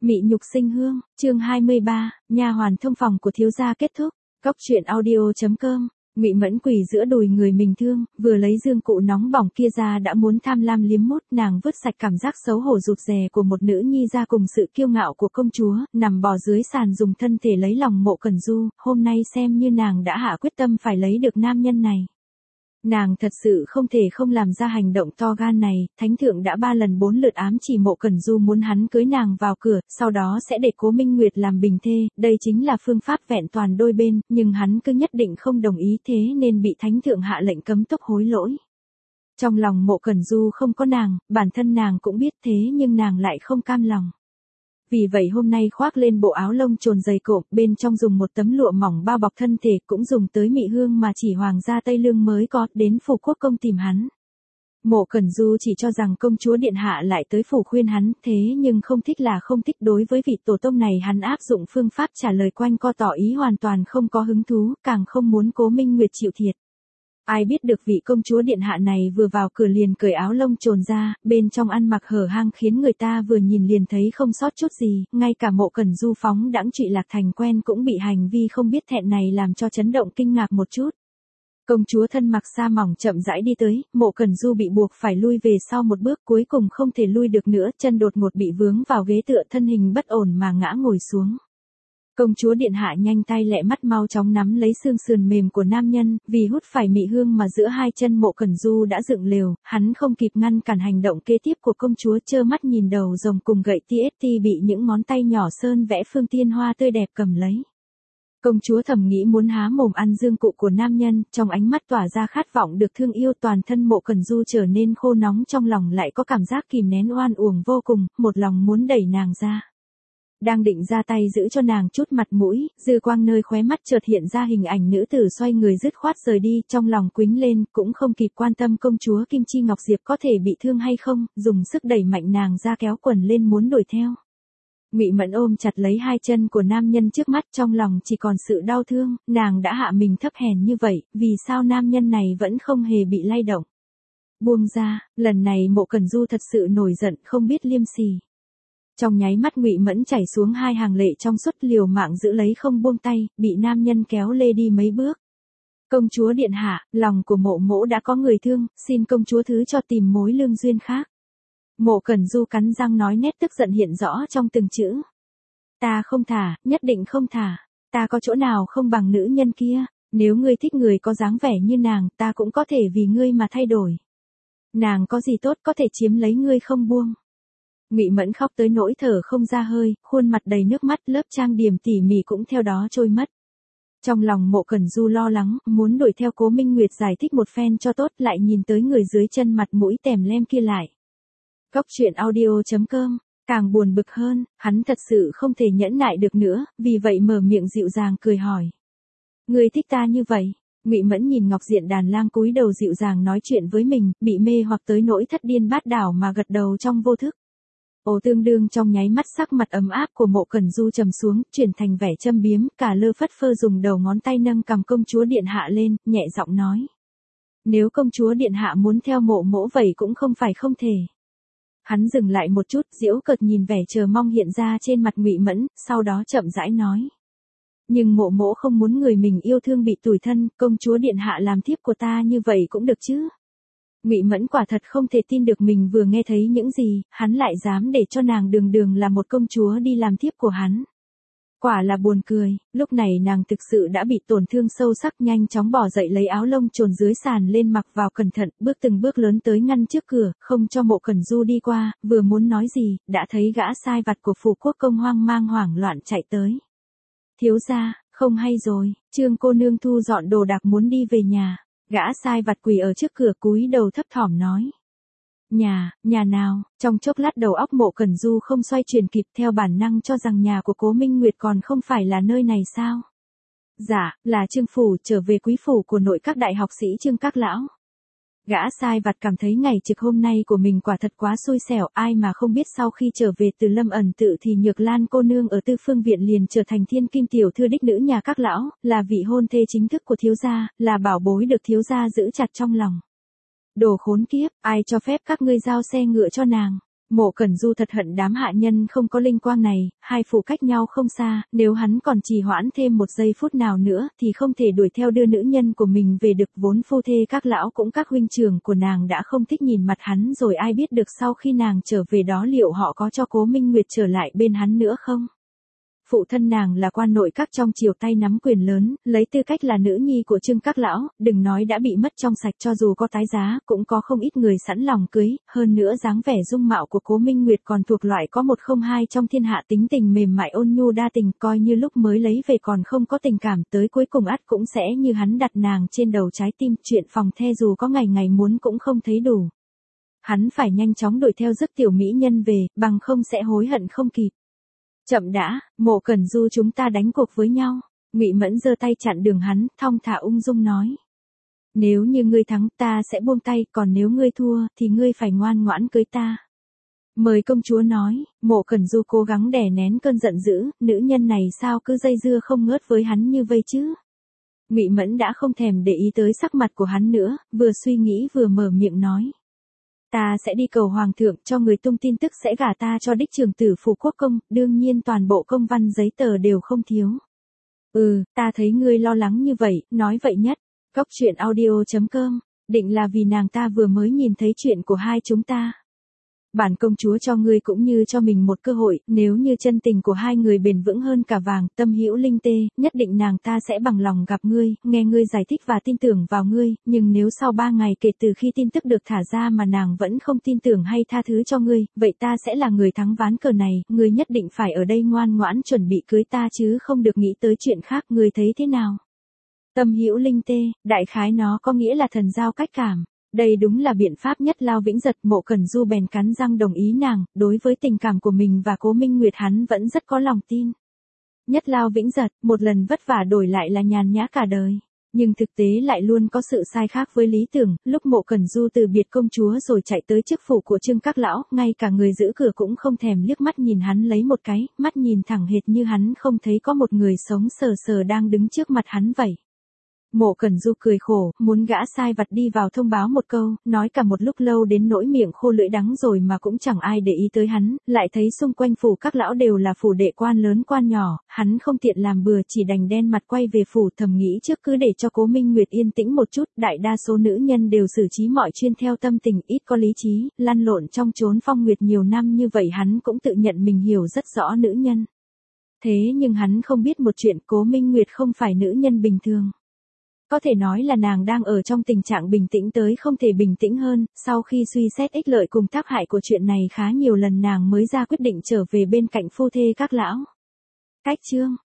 Mị nhục sinh hương, chương 23, nha hoàn thông phòng của thiếu gia kết thúc. Cốc truyện audio.com. Ngụy Mẫn quỳ giữa đùi người mình thương, vừa lấy dương cụ nóng bỏng kia ra đã muốn tham lam liếm mút, nàng vứt sạch cảm giác xấu hổ rụt rè của một nữ nhi ra cùng sự kiêu ngạo của công chúa, nằm bò dưới sàn dùng thân thể lấy lòng Mộ Cẩn Du, hôm nay xem như nàng đã hạ quyết tâm phải lấy được nam nhân này. Nàng thật sự không thể không làm ra hành động to gan này, thánh thượng đã 3 lần 4 lượt ám chỉ Mộ Cẩn Du muốn hắn cưới nàng vào cửa, sau đó sẽ để Cố Minh Nguyệt làm bình thê, đây chính là phương pháp vẹn toàn đôi bên, nhưng hắn cứ nhất định không đồng ý thế nên bị thánh thượng hạ lệnh cấm túc hối lỗi. Trong lòng Mộ Cẩn Du không có nàng, bản thân nàng cũng biết thế nhưng nàng lại không cam lòng. Vì vậy hôm nay khoác lên bộ áo lông trồn dày cộm, bên trong dùng một tấm lụa mỏng bao bọc thân thể, cũng dùng tới mị hương mà chỉ hoàng gia Tây Lương mới có, đến phủ quốc công tìm hắn. Mộ Cẩn Du chỉ cho rằng công chúa điện hạ lại tới phủ khuyên hắn, thế nhưng không thích là không thích, đối với vị tổ tông này hắn áp dụng phương pháp trả lời quanh co tỏ ý hoàn toàn không có hứng thú, càng không muốn Cố Minh Nguyệt chịu thiệt. Ai biết được vị công chúa điện hạ này vừa vào cửa liền cởi áo lông trồn ra, bên trong ăn mặc hở hang khiến người ta vừa nhìn liền thấy không sót chút gì, ngay cả Mộ Cẩn Du phóng đãng trụy lạc thành quen cũng bị hành vi không biết thẹn này làm cho chấn động kinh ngạc một chút. Công chúa thân mặc sa mỏng chậm rãi đi tới, Mộ Cẩn Du bị buộc phải lui về sau một bước, cuối cùng không thể lui được nữa, chân đột ngột bị vướng vào ghế tựa, thân hình bất ổn mà ngã ngồi xuống. Công chúa điện hạ nhanh tay lẹ mắt mau chóng nắm lấy xương sườn mềm của nam nhân, vì hút phải mị hương mà giữa hai chân Mộ Cẩn Du đã dựng lều, hắn không kịp ngăn cản hành động kế tiếp của công chúa, trơ mắt nhìn đầu rồng cùng gậy TST bị những ngón tay nhỏ sơn vẽ phương tiên hoa tươi đẹp cầm lấy. Công chúa thầm nghĩ muốn há mồm ăn dương cụ của nam nhân, trong ánh mắt tỏa ra khát vọng được thương yêu, toàn thân Mộ Cẩn Du trở nên khô nóng, trong lòng lại có cảm giác kìm nén oan uổng vô cùng, một lòng muốn đẩy nàng ra. Đang định ra tay giữ cho nàng chút mặt mũi, dư quang nơi khóe mắt chợt hiện ra hình ảnh nữ tử xoay người dứt khoát rời đi, trong lòng quýnh lên, cũng không kịp quan tâm công chúa Kim Chi Ngọc Diệp có thể bị thương hay không, dùng sức đẩy mạnh nàng ra kéo quần lên muốn đuổi theo. Ngụy Mẫn ôm chặt lấy hai chân của nam nhân trước mắt, trong lòng chỉ còn sự đau thương, nàng đã hạ mình thấp hèn như vậy, vì sao nam nhân này vẫn không hề bị lay động. Buông ra, lần này Mộ Cẩn Du thật sự nổi giận, không biết liêm sỉ. Trong nháy mắt Ngụy Mẫn chảy xuống hai hàng lệ trong suốt, liều mạng giữ lấy không buông tay, bị nam nhân kéo lê đi mấy bước. Công chúa điện hạ, lòng của Mộ mỗ đã có người thương, xin công chúa thứ cho tìm mối lương duyên khác. Mộ Cẩn Du cắn răng nói, nét tức giận hiện rõ trong từng chữ. Ta không thả, nhất định không thả, ta có chỗ nào không bằng nữ nhân kia, nếu ngươi thích người có dáng vẻ như nàng, ta cũng có thể vì ngươi mà thay đổi. Nàng có gì tốt có thể chiếm lấy ngươi không buông. Ngụy Mẫn khóc tới nỗi thở không ra hơi, khuôn mặt đầy nước mắt, lớp trang điểm tỉ mỉ cũng theo đó trôi mất. Trong lòng Mộ Cẩn Du lo lắng, muốn đuổi theo Cố Minh Nguyệt giải thích một phen cho tốt, lại nhìn tới người dưới chân mặt mũi tèm lem kia lại. Cốc truyện audio.com, càng buồn bực hơn, hắn thật sự không thể nhẫn nại được nữa, vì vậy mở miệng dịu dàng cười hỏi. Ngươi thích ta như vậy? Ngụy Mẫn nhìn Ngọc Diện đàn lang cúi đầu dịu dàng nói chuyện với mình, bị mê hoặc tới nỗi thất điên bát đảo mà gật đầu trong vô thức. Ồ, tương đương trong nháy mắt sắc mặt ấm áp của Mộ Cẩn Du trầm xuống, chuyển thành vẻ châm biếm, cả lơ phất phơ dùng đầu ngón tay nâng cằm công chúa điện hạ lên, nhẹ giọng nói. Nếu công chúa điện hạ muốn theo Mộ mỗ vậy cũng không phải không thể. Hắn dừng lại một chút, giễu cợt nhìn vẻ chờ mong hiện ra trên mặt Ngụy Mẫn, sau đó chậm rãi nói. Nhưng Mộ mỗ không muốn người mình yêu thương bị tủi thân, công chúa điện hạ làm thiếp của ta như vậy cũng được chứ. Ngụy Mẫn quả thật không thể tin được mình vừa nghe thấy những gì, hắn lại dám để cho nàng đường đường là một công chúa đi làm thiếp của hắn. Quả là buồn cười, lúc này nàng thực sự đã bị tổn thương sâu sắc, nhanh chóng bỏ dậy lấy áo lông trồn dưới sàn lên mặc vào cẩn thận, bước từng bước lớn tới ngăn trước cửa, không cho Mộ Cẩn Du đi qua, vừa muốn nói gì, đã thấy gã sai vặt của phủ quốc công hoang mang hoảng loạn chạy tới. Thiếu gia, không hay rồi, Trương cô nương thu dọn đồ đạc muốn đi về nhà. Gã sai vặt quỳ ở trước cửa cúi đầu thấp thỏm nói. Nhà nào, trong chốc lát đầu óc Mộ Cẩn Du không xoay chuyển kịp, theo bản năng cho rằng nhà của Cố Minh Nguyệt còn không phải là nơi này sao? Dạ, là Trương phủ, trở về quý phủ của nội các đại học sĩ Trương các lão. Gã sai vặt cảm thấy ngày trực hôm nay của mình quả thật quá xui xẻo, ai mà không biết sau khi trở về từ Lâm Ẩn Tự thì Nhược Lan cô nương ở Tư Phương viện liền trở thành thiên kim tiểu thư đích nữ nhà các lão, là vị hôn thê chính thức của thiếu gia, là bảo bối được thiếu gia giữ chặt trong lòng. Đồ khốn kiếp, ai cho phép các ngươi giao xe ngựa cho nàng? Mộ Cẩn Du thật hận đám hạ nhân không có linh quang này, hai phủ cách nhau không xa, nếu hắn còn trì hoãn thêm một giây phút nào nữa thì không thể đuổi theo đưa nữ nhân của mình về được. Vốn phu thê các lão cũng các huynh trưởng của nàng đã không thích nhìn mặt hắn rồi, ai biết được sau khi nàng trở về đó liệu họ có cho Cố Minh Nguyệt trở lại bên hắn nữa không? Phụ thân nàng là quan nội các trong triều, tay nắm quyền lớn, lấy tư cách là nữ nhi của Trương các lão, đừng nói đã bị mất trong sạch, cho dù có tái giá, cũng có không ít người sẵn lòng cưới, hơn nữa dáng vẻ dung mạo của Cố Minh Nguyệt còn thuộc loại có một không hai trong thiên hạ, tính tình mềm mại ôn nhu đa tình, coi như lúc mới lấy về còn không có tình cảm, tới cuối cùng ắt cũng sẽ như hắn đặt nàng trên đầu trái tim, chuyện phòng the dù có ngày ngày muốn cũng không thấy đủ. Hắn phải nhanh chóng đuổi theo giấc tiểu mỹ nhân về, bằng không sẽ hối hận không kịp. Chậm đã, Mộ Cẩn Du, chúng ta đánh cuộc với nhau. Ngụy Mẫn giơ tay chặn đường hắn, thong thả ung dung nói. Nếu như ngươi thắng ta sẽ buông tay, còn nếu ngươi thua thì ngươi phải ngoan ngoãn cưới ta. Mời công chúa nói. Mộ Cẩn Du cố gắng đè nén cơn giận dữ, nữ nhân này sao cứ dây dưa không ngớt với hắn như vây chứ. Ngụy Mẫn đã không thèm để ý tới sắc mặt của hắn nữa, vừa suy nghĩ vừa mở miệng nói. Ta sẽ đi cầu hoàng thượng cho người tung tin tức sẽ gả ta cho đích trưởng tử phủ quốc công, đương nhiên toàn bộ công văn giấy tờ đều không thiếu. Ta thấy ngươi lo lắng như vậy, nói vậy nhất. Góc truyện audio.com, định là vì nàng ta vừa mới nhìn thấy chuyện của hai chúng ta. Bản công chúa cho ngươi cũng như cho mình một cơ hội, nếu như chân tình của hai người bền vững hơn cả vàng, Tâm Hữu Linh Tê, nhất định nàng ta sẽ bằng lòng gặp ngươi, nghe ngươi giải thích và tin tưởng vào ngươi, nhưng nếu sau 3 ngày kể từ khi tin tức được thả ra mà nàng vẫn không tin tưởng hay tha thứ cho ngươi, vậy ta sẽ là người thắng ván cờ này, ngươi nhất định phải ở đây ngoan ngoãn chuẩn bị cưới ta chứ không được nghĩ tới chuyện khác, ngươi thấy thế nào? Tâm Hữu Linh Tê, đại khái nó có nghĩa là thần giao cách cảm. Đây đúng là biện pháp nhất lao vĩnh giật. Mộ Cẩn Du bèn cắn răng đồng ý nàng, đối với tình cảm của mình và Cố Minh Nguyệt hắn vẫn rất có lòng tin. Nhất lao vĩnh giật, một lần vất vả đổi lại là nhàn nhã cả đời. Nhưng thực tế lại luôn có sự sai khác với lý tưởng, lúc Mộ Cẩn Du từ biệt công chúa rồi chạy tới chức phủ của Trương các lão, ngay cả người giữ cửa cũng không thèm liếc mắt nhìn hắn lấy một cái, mắt nhìn thẳng hệt như hắn không thấy có một người sống sờ sờ đang đứng trước mặt hắn vậy. Mộ Cẩn Du cười khổ, muốn gã sai vặt đi vào thông báo một câu, nói cả một lúc lâu đến nỗi miệng khô lưỡi đắng rồi mà cũng chẳng ai để ý tới hắn, lại thấy xung quanh phủ các lão đều là phủ đệ quan lớn quan nhỏ, hắn không tiện làm bừa chỉ đành đen mặt quay về phủ, thầm nghĩ trước cứ để cho Cố Minh Nguyệt yên tĩnh một chút, đại đa số nữ nhân đều xử trí mọi chuyện theo tâm tình, ít có lý trí, lăn lộn trong chốn phong nguyệt nhiều năm như vậy hắn cũng tự nhận mình hiểu rất rõ nữ nhân. Thế nhưng hắn không biết một chuyện, Cố Minh Nguyệt không phải nữ nhân bình thường. Có thể nói là nàng đang ở trong tình trạng bình tĩnh tới không thể bình tĩnh hơn, sau khi suy xét ích lợi cùng tác hại của chuyện này khá nhiều lần nàng mới ra quyết định trở về bên cạnh phu thê các lão. Cách chương